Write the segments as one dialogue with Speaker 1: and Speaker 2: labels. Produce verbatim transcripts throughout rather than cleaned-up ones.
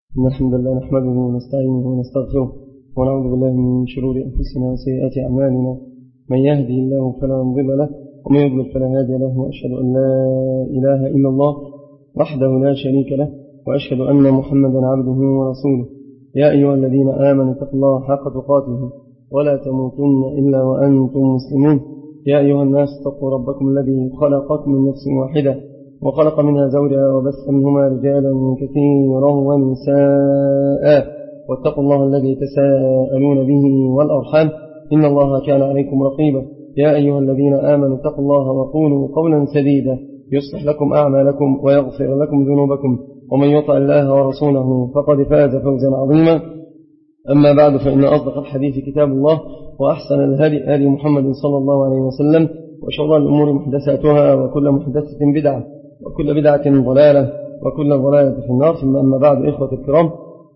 Speaker 1: إن الحمد لله نحمده ونستعينه ونستغفره ونعوذ بالله من شرور أنفسنا وسيئات أعمالنا. من يهدي الله فلا مضل له ومن يضلل فلا هادي له، وأشهد أن لا إله إلا الله وحده لا شريك له، وأشهد أن محمدا عبده ورسوله. يا أيها الذين آمنوا اتقوا الله حق تقاته ولا تموتن إلا وأنتم مسلمون. يا أيها الناس اتقوا ربكم الذي خلقكم من نفس واحدة وخلق منها زوجها وبث منهما رجالا كثيرا ونساء، واتقوا الله الذي تساءلون به والأرحام إن الله كان عليكم رقيبا. يا أيها الذين آمنوا اتقوا الله وقولوا قولا سديدا يصلح لكم أعمالكم ويغفر لكم ذنوبكم، ومن يطع الله ورسوله فقد فاز فوزا عظيما. أما بعد، فإن أصدق الحديث كتاب الله، وأحسن الهدي هدي محمد صلى الله عليه وسلم، وشر الأمور محدثاتها، وكل محدثة بدعة، وكل بدعة ضلالة، وكل ضلالة في النار. ثم أما بعد، إخوة الكرام،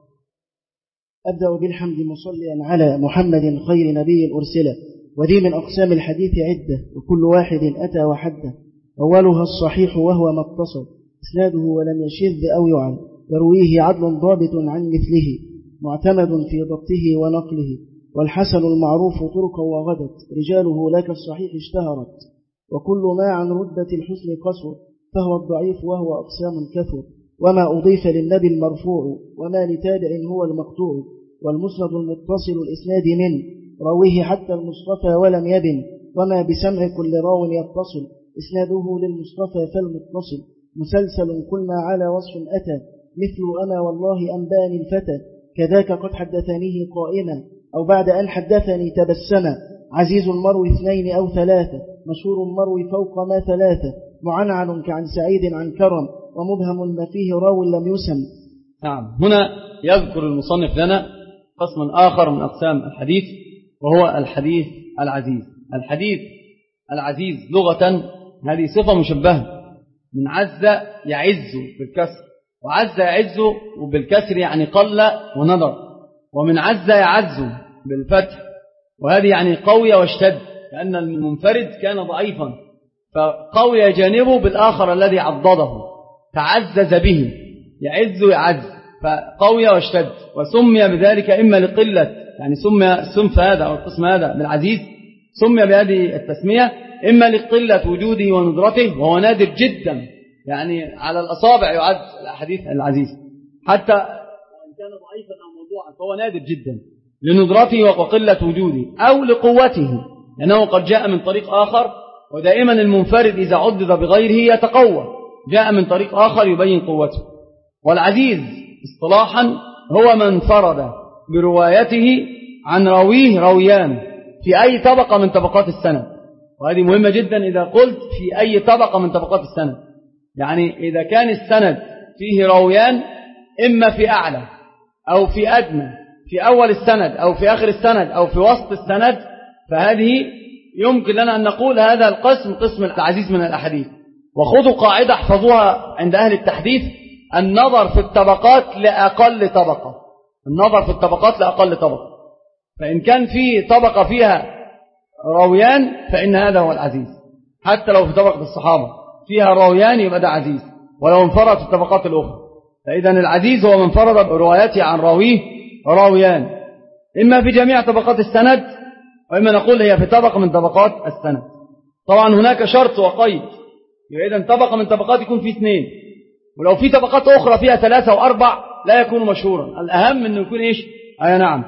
Speaker 2: أبدأ بالحمد مصليا على محمد خير نبي أرسله، وذي من أقسام الحديث عدة، وكل واحد أتى وحده. أولها الصحيح وهو ما اتصل إسناده ولم يشذ أو يعن، يرويه عدل ضابط عن مثله، معتمد في ضبطه ونقله، والحسن المعروف طرقا وغدت، رجاله لك الصحيح اشتهرت، وكل ما عن ردة الحسن قصر، فهو الضعيف وهو أقسام كثر، وما أضيف للنبي المرفوع، وما لتابع هو المقطوع، والمسند المتصل الإسناد من رويه حتى المصطفى ولم يبن، وما بسمع كل راو يتصل إسناده للمصطفى فالمتصل، مسلسل قلنا على وصف أتى، مثل أنا والله أنباني الفتى، كذاك قد حدثنيه قائما، أو بعد أن حدثني تبسما، عزيز المروي اثنين أو ثلاثة، مشهور المروي فوق ما ثلاثة، معنعن كعن سعيد عن كرم، ومبهم ما فيه راو لم يسم.
Speaker 1: نعم، هنا يذكر المصنف لنا قسما آخر من أقسام الحديث، وهو الحديث العزيز. الحديث العزيز لغة هذه صفة مشبهة من عز يعز بالكسر، وعز يعز وبالكسر يعني قل ونظر، ومن عز يعز بالفتح، وهذه يعني قوي واشتد، لأن المنفرد كان ضعيفا فقوي جانبه بالآخر الذي عضده، تعزز به، يعز يعز، فقوي واشتد. وسمي بذلك إما لقلة، يعني سمي السنف هذا أو القسم هذا بالعزيز سمي بهذه التسمية إما لقلة وجوده وندرته، وهو نادر جدا، يعني على الأصابع يعد الحديث العزيز، حتى وإن كان ضعيفا أو موضوعا فهو نادر جدا لندرته وقلة وجوده، أو لقوته، لأنه قد جاء من طريق آخر، ودائما المنفرد إذا عدد بغيره يتقوى، جاء من طريق آخر يبين قوته. والعزيز اصطلاحا هو من فرد بروايته عن راويه راويان في أي طبقة من طبقات السند، وهذه مهمة جدا إذا قلت في أي طبقة من طبقات السند، يعني إذا كان السند فيه راويان إما في أعلى أو في أدنى، في أول السند أو في آخر السند أو في وسط السند، فهذه يمكن لنا أن نقول هذا القسم قسم العزيز من الأحاديث. وخذوا قاعدة احفظوها عند أهل التحديث: النظر في الطبقات لأقل طبقة، النظر في الطبقات لأقل طبقة، فإن كان في طبقة فيها راويان فإن هذا هو العزيز، حتى لو في طبقة الصحابة فيها راويان يبقى ده عزيز، ولو انفرد في الطبقات الأخرى. فإذا العزيز هو من فرد بروايته عن راويه راويان، إما في جميع طبقات السند، وإما نقول هي في طبقة من طبقات السند. طبعا هناك شرط وقيد، إذا طبقة من طبقات يكون في اثنين، ولو في طبقات أخرى فيها ثلاثة وأربع لا يكون مشهورا، الأهم أنه يكون إيش؟ أي نعم.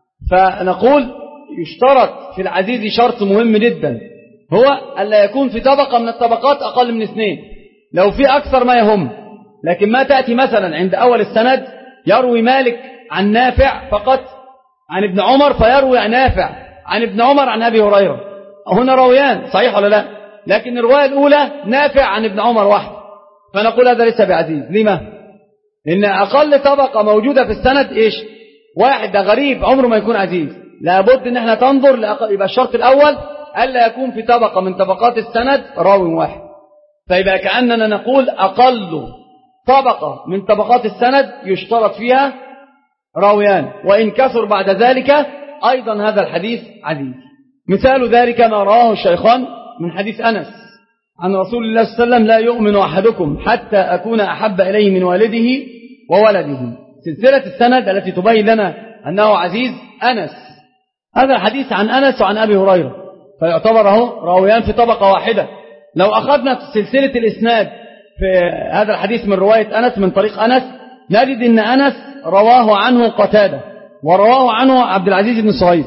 Speaker 1: فنقول يشترط في العزيز شرط مهم جدا، هو ألا يكون في طبقة من الطبقات أقل من اثنين، لو في أكثر ما يهم. لكن ما تأتي مثلا عند أول السند يروي مالك عن نافع فقط عن ابن عمر، فيروي عن نافع عن ابن عمر عن أبي هريرة، هنا رويان، صحيح ولا لا؟ لكن الرواية الأولى نافع عن ابن عمر واحد، فنقول هذا ليس بعزيز. لما؟ لأن أقل طبقة موجودة في السند إيش؟ واحد، ده غريب عمره ما يكون عزيز، لابد ان احنا تنظر لأقل. يبقى الشرط الأول ألا يكون في طبقة من طبقات السند راوي واحد، فيبقى كأننا نقول أقل طبقة من طبقات السند يشترط فيها راويان، وإن كثر بعد ذلك أيضا هذا الحديث عزيز. مثال ذلك ما رواه الشيخان من حديث أنس عن رسول الله صلى الله عليه وسلم: لا يؤمن أحدكم حتى أكون أحب إليه من والده وولده. سلسلة السند التي تبين لنا أنه عزيز أنس، هذا الحديث عن أنس وعن أبي هريرة، فيعتبره راويان في طبقة واحدة. لو أخذنا سلسلة الإسناد في هذا الحديث من رواية أنس من طريق أنس، نجد أن أنس رواه عنه قتادة، ورواه عنه عبد العزيز بن صهيب.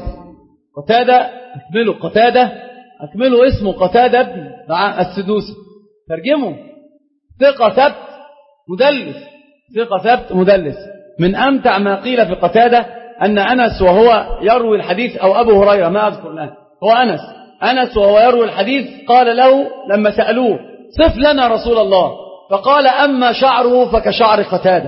Speaker 1: قتادة أكمله قتادة أكمله اسمه قتادة بن السدوسي، ترجمه ثقة ثبت مدلس، ثقة ثبت مدلس. من أمتع ما قيل في قتادة أن أنس وهو يروي الحديث، أو أبو هريرة ما أذكر الآن، هو أنس أنس وهو يروي الحديث قال له لما سألوه صف لنا رسول الله، فقال أما شعره فكشعر قتادة،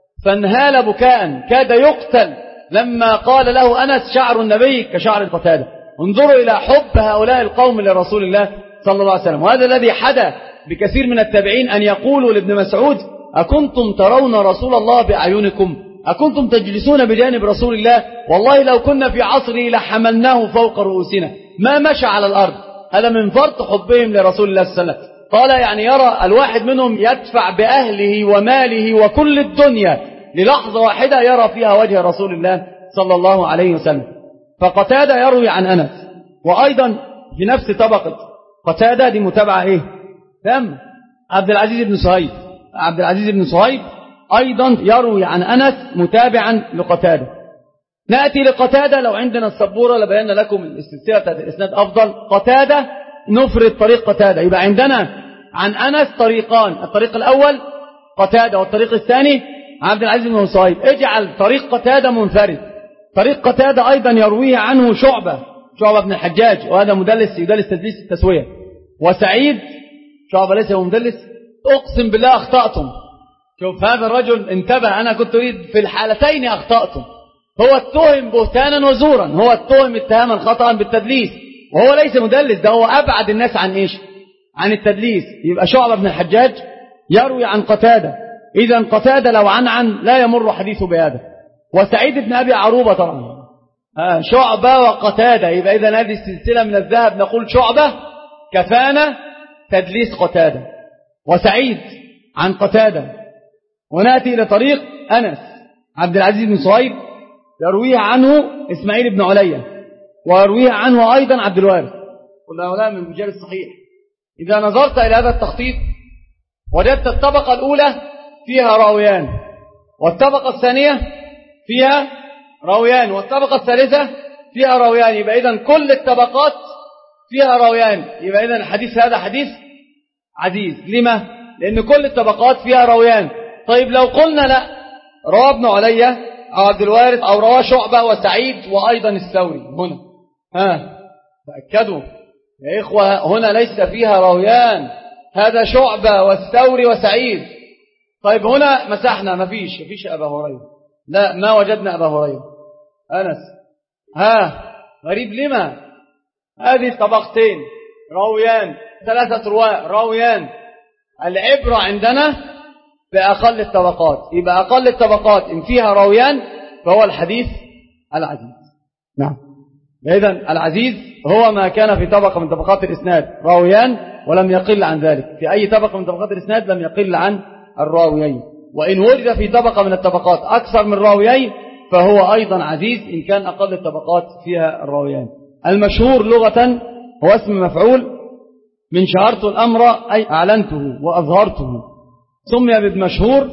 Speaker 1: فانهال بكاء كاد يقتل لما قال له أنس شعر النبي كشعر قتادة. انظروا إلى حب هؤلاء القوم لرسول الله صلى الله عليه وسلم. وهذا الذي حدث بكثير من التابعين أن يقولوا لابن مسعود أكنتم ترون رسول الله بأعينكم؟ أكنتم تجلسون بجانب رسول الله؟ والله لو كنا في عصره لحملناه فوق رؤوسنا ما مشى على الأرض. هذا من فرط حبهم لرسول الله صلى الله عليه وسلم. قال يعني يرى الواحد منهم يدفع بأهله وماله وكل الدنيا للحظة واحدة يرى فيها وجه رسول الله صلى الله عليه وسلم. فقتادة يروي عن أنس، وأيضا في نفس طبقة قتادة دي متابعة إيه؟ تم عبد العزيز بن صهيب. عبد العزيز بن صهيب أيضا يروي عن أنس متابعا لقتادة. نأتي لقتادة، لو عندنا السبورة لبينا لكم السلسلة بتاعت الإسناد أفضل. قتادة نفرد طريق قتادة، يبقى عندنا عن أنس طريقان، الطريق الأول قتادة والطريق الثاني عبد العزيز بن صهيب. اجعل طريق قتادة منفرد. طريق قتادة أيضا يرويه عنه شعبة شعبة بن الحجاج، وهذا مدلس يدلس تدليس التسوية. وسعيد شعبة ليس هو مدلس، أقسم بالله أخطأتم. شوف هذا الرجل انتبه، أنا كنت أريد في الحالتين أخطأتم. هو اتهم بهتانا وزورا، هو اتهم اتهاما خطأ بالتدليس، وهو ليس مدلس، ده هو أبعد الناس عن إيش؟ عن التدليس. يبقى شعبة بن الحجاج يروي عن قتادة، إذا قتادة لو عن عن لا يمر حديثه بهذا. وسعيد بن أبي عروبة طبعا آه شعبة وقتادة، يبقى إذا هذه السلسلة من الذهب نقول شعبة كفانا تدليس قتادة وسعيد عن قتادة. ونأتي إلى طريق أنس عبد العزيز بن صهيب يرويها عنه إسماعيل بن عليا، ويرويها عنه أيضا عبد الوارث، كل هؤلاء من رجال الصحيح. إذا نظرت إلى هذا التخطيط وجدت الطبقة الأولى فيها راويان، والطبقة الثانية فيها راويان، والطبقة الثالثة فيها راويان، يبقى إذن كل الطبقات فيها راويان، يبقى إذن الحديث هذا حديث عزيز. لما؟ لأن كل الطبقات فيها راويان. طيب لو قلنا لا، رواه ابن عليا أو عبد الوارث أو رواه شعبة وسعيد وأيضا الثوري، هنا ها تأكدوا يا إخوة، هنا ليس فيها راويان، هذا شعبة والثوري وسعيد. طيب هنا مسحنا، ما فيش ما فيش أبا هريرة، لا ما وجدنا أبا هريرة. أنس ها غريب. لما؟ هذه طبقتين راويان، ثلاثة رواة راويان. العبرة عندنا بأقل الطبقات، يبقى أقل الطبقات إن فيها راويان فهو الحديث العزيز. نعم، إذن العزيز هو ما كان في طبقة من طبقات الإسناد راويان ولم يقل عن ذلك، في أي طبقة من طبقات الإسناد لم يقل عن الراويين. وإن وجد في طبقة من الطبقات أكثر من راويين فهو أيضا عزيز إن كان أقل الطبقات فيها الراويان. المشهور لغة هو اسم مفعول من شهرت الأمر أي أعلنته وأظهرته، سمي بالمشهور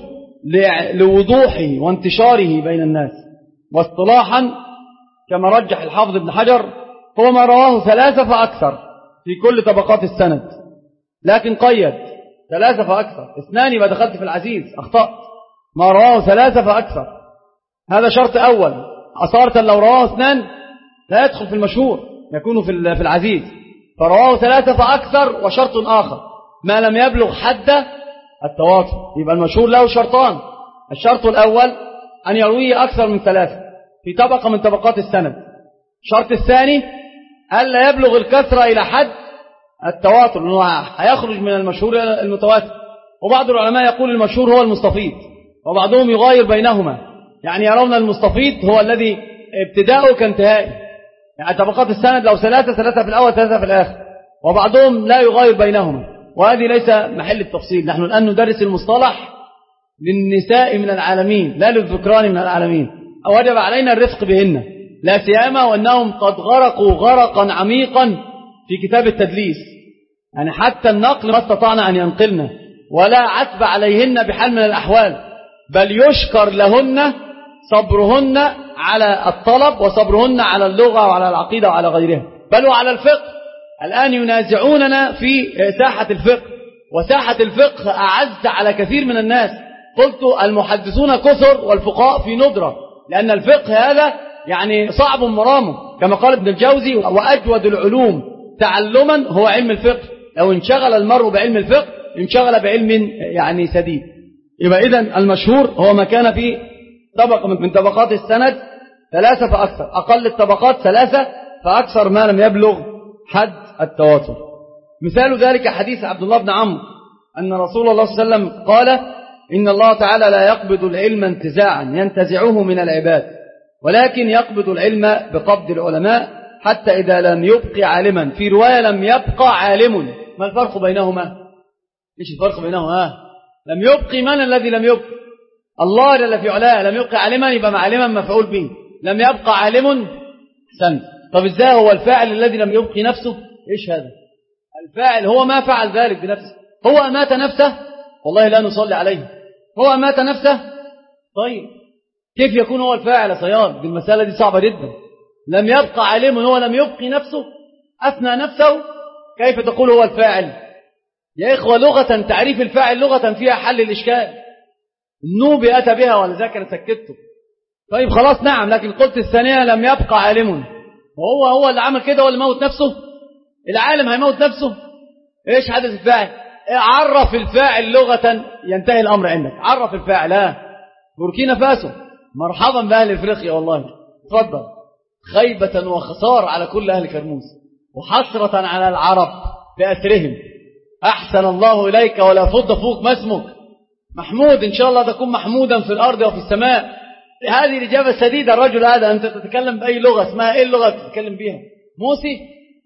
Speaker 1: لوضوحه وانتشاره بين الناس. واصطلاحا كما رجح الحافظ ابن حجر هو ما رواه ثلاثة فأكثر في كل طبقات السند، لكن قيد ثلاثة فأكثر، اثنان يبقى دخلت في العزيز، أخطأت. ما رواه ثلاثة فأكثر هذا شرط أول، أصارة لو رواه اثنان لا يدخل في المشهور، يكون في العزيز. فرواه ثلاثة فأكثر وشرط آخر ما لم يبلغ حد التواتر، يبقى المشهور له شرطان. الشرط الأول أن يرويه أكثر من ثلاثة في طبقة من طبقات السند. الشرط الثاني ألا يبلغ الكثرة إلى حد التواتر، لأنه هيخرج من المشهور إلى المتواتر. وبعض العلماء يقول المشهور هو المستفيض، وبعضهم يغاير بينهما، يعني يرون المستفيض هو الذي ابتداؤه كانتهائه، يعني طبقات السند لو ثلاثة ثلاثة في الأول ثلاثة في الآخر، وبعضهم لا يغاير بينهما، وهذه ليس محل التفصيل. نحن الآن ندرس المصطلح للنساء من العالمين لا للذكران من العالمين، وجب علينا الرفق بهن، لا سيما وأنهم قد غرقوا غرقا عميقا في كتاب التدليس، يعني حتى النقل ما استطعنا أن ينقلنا، ولا عتب عليهن بحال من الأحوال، بل يشكر لهن صبرهن على الطلب وصبرهن على اللغة وعلى العقيدة وعلى غيرها، بل وعلى الفقه. الآن ينازعوننا في ساحة الفقه، وساحة الفقه أعز على كثير من الناس. قلت المحدثون كثر والفقهاء في ندرة، لأن الفقه هذا يعني صعب مرامه، كما قال ابن الجوزي: وأجود العلوم تعلما هو علم الفقه. لو انشغل المرء بعلم الفقه انشغل بعلم يعني سديد. يبقى إذن المشهور هو ما كان في طبقة من طبقات السند ثلاثة فأكثر، أقل الطبقات ثلاثة فأكثر ما لم يبلغ حد التواتر. مثال ذلك حديث عبد الله بن عمرو أن رسول الله صلى الله عليه وسلم قال: إن الله تعالى لا يقبض العلم انتزاعا ينتزعه من العباد، ولكن يقبض العلم بقبض العلماء حتى إذا لم يبق عالما، في رواية لم يبقى عالم. ما الفرق بينهما؟ إيش الفرق بينهما؟ آه. لم يبق، من الذي لم يبق؟ الله جل في علاه. لم يبق عالما يبقى عالما مفعول به، لم يبقى عالم سن. طب ازاي هو الفاعل الذي لم يبق نفسه؟ ايش هذا؟ الفاعل هو ما فعل ذلك بنفسه، هو أمات نفسه، والله لا نصلي عليه، هو أمات نفسه. طيب كيف يكون هو الفاعل يا صياد؟ دي المسألة دي صعبة جدا. لم يبقى عالم، هو لم يبقي نفسه، أثنى نفسه، كيف تقول هو الفاعل؟ يا إخوة لغة تعريف الفاعل لغة فيها حل الإشكال. النوبي أتى بها ولذلك أنا سكته. طيب خلاص نعم، لكن قلت الثانية لم يبقى عالم، وهو هو اللي عمل كده، هو اللي موت نفسه. العالم هيموت نفسه؟ ايش حدث الفاعل؟ عرف الفاعل لغة ينتهي الأمر عندك. عرف الفاعل. ها بوركينا فاسو، مرحبا بأهل افريقيا، والله تفضل. خيبة وخسار على كل أهل كرموز، وحسرة على العرب بأسرهم. أحسن الله إليك ولا فض فوق ما اسمك محمود، إن شاء الله تكون محمودا في الأرض وفي السماء. هذه الإجابة السديدة. الرجل هذا أنت تتكلم بأي لغة؟ اسمها إيه اللغة تتكلم بها؟ موسي؟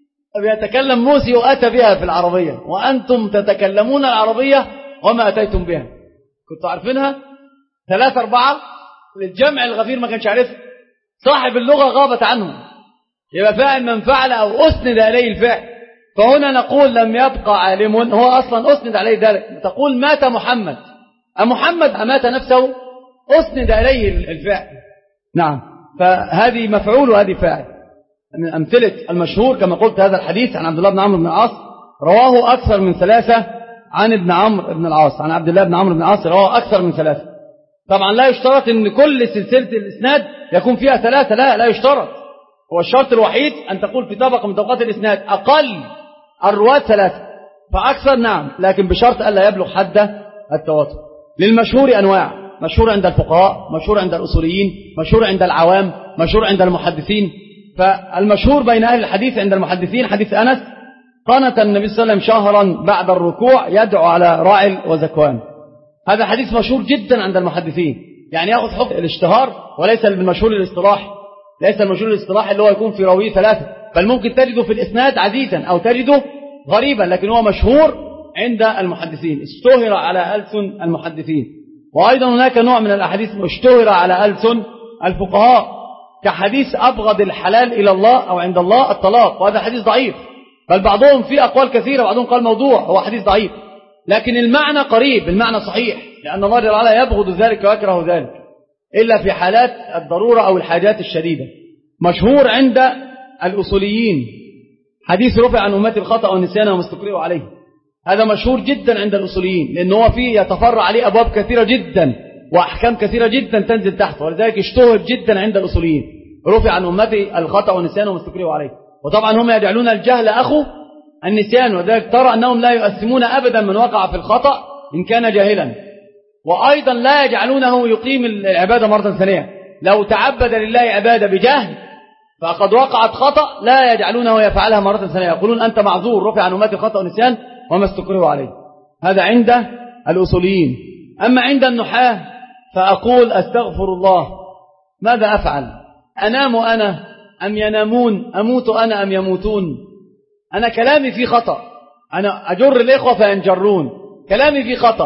Speaker 1: يتكلم موسي وأتى بها في العربية، وأنتم تتكلمون العربية وما أتيتم بها. كنتوا عارفينها؟ ثلاثة أربعة للجمع الغفير ما كانش عارفها. صاحب اللغة غابت عنه. يبقى فاعل من فعل أو أسند إليه الفعل. فهنا نقول لم يبقى عالم، هو أصلا أسند عليه ذلك. تقول مات محمد، أمحمد أمات نفسه؟ أسند إليه الفعل. نعم، فهذه مفعول وهذه فاعل. من أمثلة المشهور كما قلت هذا الحديث عن عبد الله بن عمرو بن العاص، رواه أكثر من ثلاثة عن ابن عمرو بن العاص، عن عبد الله بن عمرو بن العاص رواه أكثر من ثلاثة. طبعا لا يشترط أن كل سلسلة الإسناد يكون فيها ثلاثة، لا لا يشترط. هو الشرط الوحيد أن تقول في طبقة من طبقات الإسناد أقل الرواة ثلاثة، فأكثر نعم، لكن بشرط ألا يبلغ حد التواتر. للمشهور أنواع: مشهور عند الفقهاء، مشهور عند الأصوليين، مشهور عند العوام، مشهور عند المحدثين. فالمشهور بين أهل الحديث عند المحدثين حديث أنس: قنت النبي صلى الله عليه وسلم شهرا بعد الركوع يدعو على راعي وزكوان. هذا حديث مشهور جدا عند المحدثين، يعني يأخذ حكم الاشتهار وليس المشهور الاصطلاحي. ليس المشهور الاصطلاحي اللي هو يكون في راويه ثلاثة، بل ممكن تجده في الإسناد عزيزا أو تجده غريبا، لكن هو مشهور عند المحدثين، اشتهر على ألسن المحدثين. وأيضا هناك نوع من الأحاديث اشتهر على ألسن الفقهاء، كحديث أبغض الحلال إلى الله أو عند الله الطلاق، وهذا حديث ضعيف، بل بعضهم فيه أقوال كثيرة، بعضهم قال موضوع، هو حديث ضعيف، لكن المعنى قريب، المعنى صحيح، لأن الله جل وعلا يبغض ذلك ويكره ذلك إلا في حالات الضرورة أو الحاجات الشديدة. مشهور عند الأصوليين حديث رفع عن أمتي الخطأ والنسيان وما استكرهوا عليه. هذا مشهور جدا عند الأصوليين، لأنه هو فيه يتفرع عليه أبواب كثيرة جدا وأحكام كثيرة جدا تنزل تحته، ولذلك اشتهر جدا عند الأصوليين. رفع عن أمتي الخطأ والنسيان وما استكرهوا عليه. وطبعا هم يجعلون الجهل أخو النسيان، وذلك ترى أنهم لا يؤثمون أبدا من وقع في الخطأ إن كان جاهلا، وأيضا لا يجعلونه يقيم العبادة مرة ثانية. لو تعبد لله عبادة بجهل فقد وقعت خطأ لا يجعلونه يفعلها مرة ثانية، يقولون أنت معذور، رفع عن أمتي الخطأ والنسيان وما استكرهوا عليه. هذا عند الأصوليين. أما عند النحاة فأقول أستغفر الله، ماذا أفعل؟ أنام أنا أم ينامون؟ أموت أنا أم يموتون؟ أنا كلامي في خطأ، أنا أجر الإخوة فينجرون، كلامي في خطأ،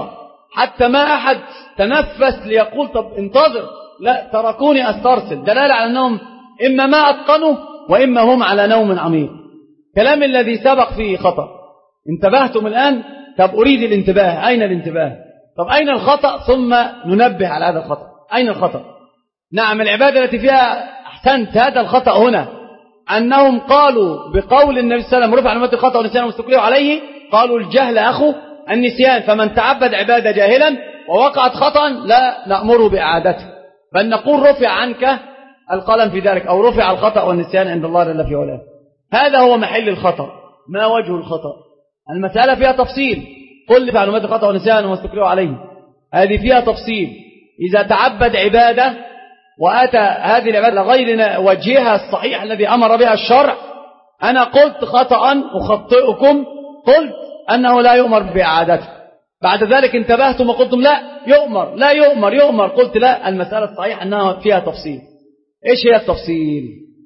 Speaker 1: حتى ما أحد تنفس ليقول طب انتظر، لا تركوني أسترسل، دلالة على أنهم إما ما أتقنوا وإما هم على نوم عميق. كلام الذي سبق فيه خطأ. انتبهتم الآن؟ طب أريد الانتباه. أين الانتباه؟ طب أين الخطأ؟ ثم ننبه على هذا الخطأ. أين الخطأ؟ نعم العبادة التي فيها أحسنت، هذا الخطأ هنا أنهم قالوا بقول النبي صلى الله عليه وسلم رفع عن أمتي الخطأ والنسيان واستكرهوا عليه، قالوا الجهل أخو النسيان، فمن تعبد عبادة جاهلا ووقعت خطأ لا نأمره بإعادته، بل نقول رفع عنك القلم في ذلك، أو رفع الخطأ والنسيان عند الله جل في علاه. هذا هو محل الخطأ. ما وجه الخطأ؟ المسألة فيها تفصيل. قل لي معلومات الخطأ والنسيان واستكرهوا عليه، هذه فيها تفصيل. إذا تعبد عبادة وأتى هذه العبادة لغير وجهها الصحيح الذي أمر بها الشرع، أنا قلت خطأ أخطئكم، قلت أنه لا يؤمر بإعادته. بعد ذلك انتبهتم وقلتم لا يؤمر لا يؤمر يؤمر، قلت لا، المسألة الصحيح أنها فيها تفصيل. إيش هي التفصيل؟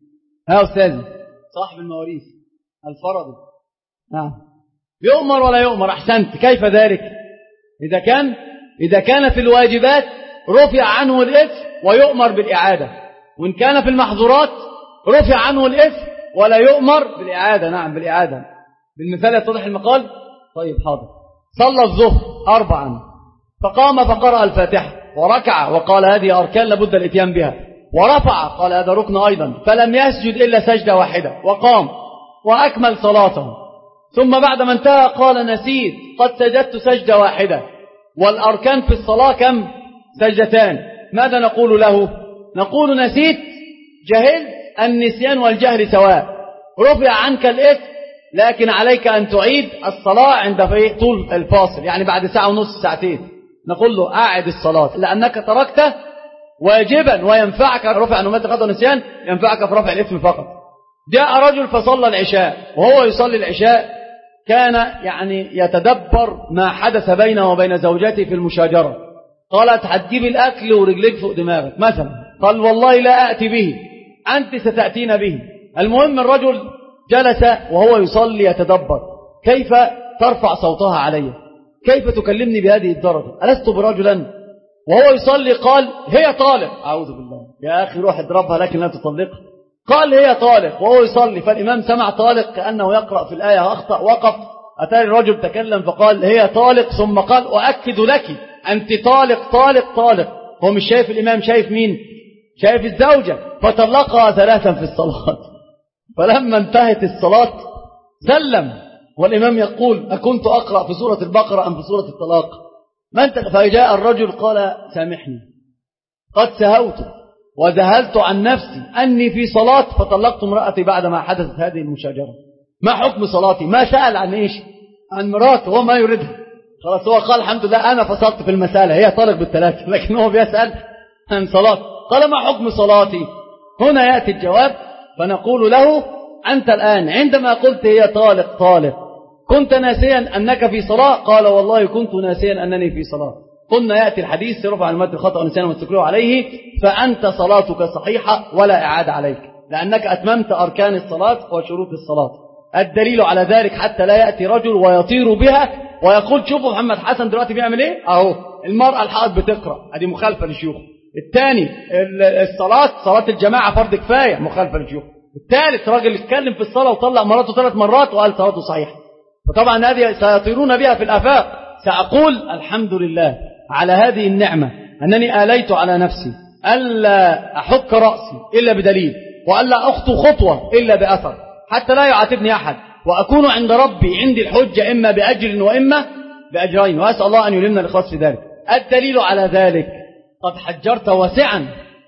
Speaker 1: ها أستاذ صاحب المواريث الفرض، نعم يؤمر ولا يؤمر؟ أحسنت. كيف ذلك؟ إذا كان إذا كان في الواجبات رفع عنه الإثم ويؤمر بالإعادة، وإن كان في المحظورات رفع عنه الإثم ولا يؤمر بالإعادة. نعم بالإعادة. بالمثال يتضح المقال. طيب حاضر. صلى الظهر أربعا فقام فقرأ الفاتحة وركع وقال هذه أركان لابد الاتيان بها، ورفع قال هذا ركن أيضا، فلم يسجد إلا سجدة واحدة، وقام وأكمل صلاته، ثم بعد ما انتهى قال نسيت قد سجدت سجدة واحدة، والأركان في الصلاة كم؟ سجدتان. ماذا نقول له؟ نقول نسيت، جهل، النسيان والجهل سواء، رفع عنك الإثم، لكن عليك أن تعيد الصلاة عند طول الفاصل، يعني بعد ساعة ونص ساعتين نقول له أعد الصلاة لأنك تركته واجبا وينفعك رفع عن أمتي الخطأ والنسيان، ينفعك في رفع الإثم فقط. جاء رجل فصلى العشاء، وهو يصلي العشاء كان يعني يتدبر ما حدث بينه وبين زوجته في المشاجرة. قالت هتجيب الأكل ورجليك فوق دماغك مثلا، قال والله لا أأتي به، أنت ستأتين به. المهم الرجل جلس وهو يصلي يتدبر، كيف ترفع صوتها علي؟ كيف تكلمني بهذه الدرجة؟ ألست برجلا؟ وهو يصلي قال هي طالق. أعوذ بالله. يا أخي روح اضربها لكن لا تطلقها. قال هي طالق وهو يصلي، فالإمام سمع طالق كأنه يقرأ في الآية وأخطأ، وقف. أتى الرجل تكلم فقال هي طالق، ثم قال أؤكد لك أنت طالق طالق طالق. هو مش شايف الإمام، شايف مين؟ شايف الزوجة. فطلقها ثلاثا في الصلاة. فلما انتهت الصلاة سلم، والإمام يقول أكنت أقرأ في سورة البقرة أم في سورة الطلاق؟ ما انت. فجاء الرجل قال سامحني قد سهوت وذهلت عن نفسي أني في صلاة فطلقت امرأتي بعدما حدثت هذه المشاجرة. ما حكم صلاتي؟ ما سأل عن إيش؟ عن مراته وما يريدها. خلاص هو قال الحمد لله أنا فصلت في المسألة، هي طالق بالثلاثة، لكن هو بيسأل عن صلاة. قال ما حكم صلاتي؟ هنا يأتي الجواب، فنقول له أنت الآن عندما قلت هي طالق طالق كنت ناسيا أنك في صلاة؟ قال والله كنت ناسيا أنني في صلاة. قلنا يأتي الحديث رفع عن أمتي الخطأ والنسيان واستكرهوا عليه، فأنت صلاتك صحيحة ولا إعادة عليك، لأنك أتممت أركان الصلاة وشروط الصلاة. الدليل على ذلك حتى لا يأتي رجل ويطير بها ويقول شوفوا محمد حسن دلوقتي بيعمل ايه؟ اهو المرأة الحائض بتقرأ، ادي مخالفة للشيوخ. الثاني الصلاة صلاة الجماعة فرض كفاية، مخالفة للشيوخ. الثالث راجل اتكلم في الصلاة وطلق مراته ثلاث مرات وقال صلاته صحيحة. فطبعا هذه سيطيرون بها في الآفاق. سأقول الحمد لله على هذه النعمة أنني آليت على نفسي ألا أحك رأسي إلا بدليل، وألا أخطو خطوة إلا بأثر، حتى لا يعاتبني أحد، وأكون عند ربي عندي الحجة إما بأجر وإما بأجرين، وأسأل الله أن يلمنا الإخلاص في ذلك. الدليل على ذلك قد حجرت واسعا،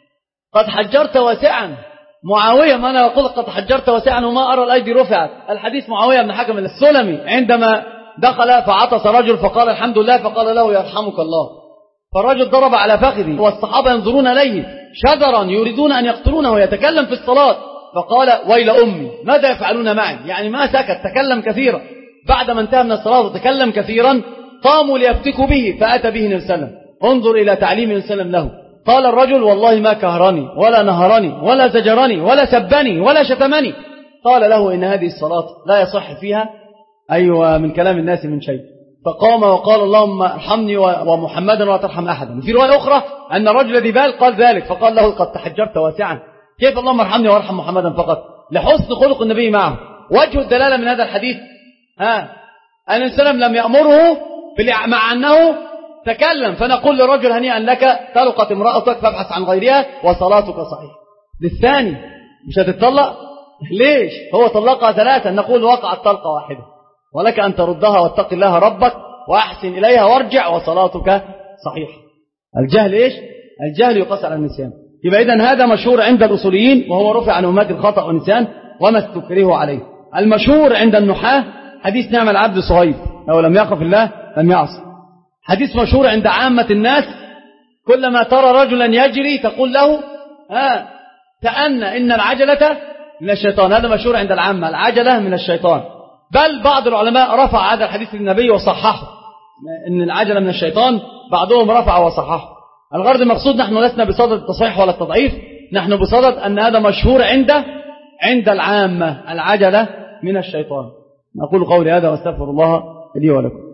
Speaker 1: قد حجرت واسعا. معاوية، ما أنا أقول قد حجرت واسعا وما أرى الأيدي رفعت. الحديث معاوية بن حكم السلمي عندما دخل فعطس رجل فقال الحمد لله، فقال له يرحمك الله، فالرجل ضرب على فخذه والصحابة ينظرون إليه شجرا يريدون أن يقتلونه ويتكلم في الصلاة، فقال ويل أمي ماذا يفعلون معي؟ يعني ما سكت، تكلم كثيرا. بعد ما انتهى من الصلاة وتكلم كثيرا قاموا ليفتكوا به، فأتى به النبي صلى الله عليه وسلم. انظر إلى تعليم النبي صلى الله عليه وسلم له. قال الرجل والله ما كهرني ولا نهرني ولا زجرني ولا سبني ولا شتمني. قال له إن هذه الصلاة لا يصح فيها أيوة من كلام الناس من شيء، فقام وقال اللهم ارحمني ومحمدا ولا ترحم أحدا. في رواية أخرى أن رجل ذي بال قال ذلك فقال له قد تحجبت واسعا، كيف اللهم ارحمني وارحم محمدا فقط؟ لحسن خلق النبي معه. وجه الدلالة من هذا الحديث ها أن السلام لم يأمره مع أنه تكلم، فنقول للرجل هنيئا لك طلقت امرأتك فابحث عن غيرها وصلاتك صحيح. للثاني مش هتطلق ليش؟ هو طلقها ثلاثة، نقول وقعت طلقة واحدة ولك أن تردها واتق الله ربك وأحسن إليها وارجع وصلاتك صحيح. الجهل إيش؟ الجهل يقاس على النسيان. يبقى إذن هذا مشهور عند الأصوليين وهو رفع عن أمات الخطأ والنسيان وما استكرهوا عليه. المشهور عند النحاة حديث نعم العبد صهيب لو لم يخف الله لم يعصي. حديث مشهور عند عامة الناس كلما ترى رجلا يجري تقول له ها تأنى إن العجلة من الشيطان. هذا مشهور عند العامة، العجلة من الشيطان. بل بعض العلماء رفع هذا الحديث للنبي وصححه إن العجلة من الشيطان، بعضهم رفع وصححه. الغرض المقصود نحن لسنا بصدد التصحيح ولا التضعيف، نحن بصدد أن هذا مشهور عند عند العامة، العجلة من الشيطان. نقول قولي هذا واستغفر الله لي ولكم.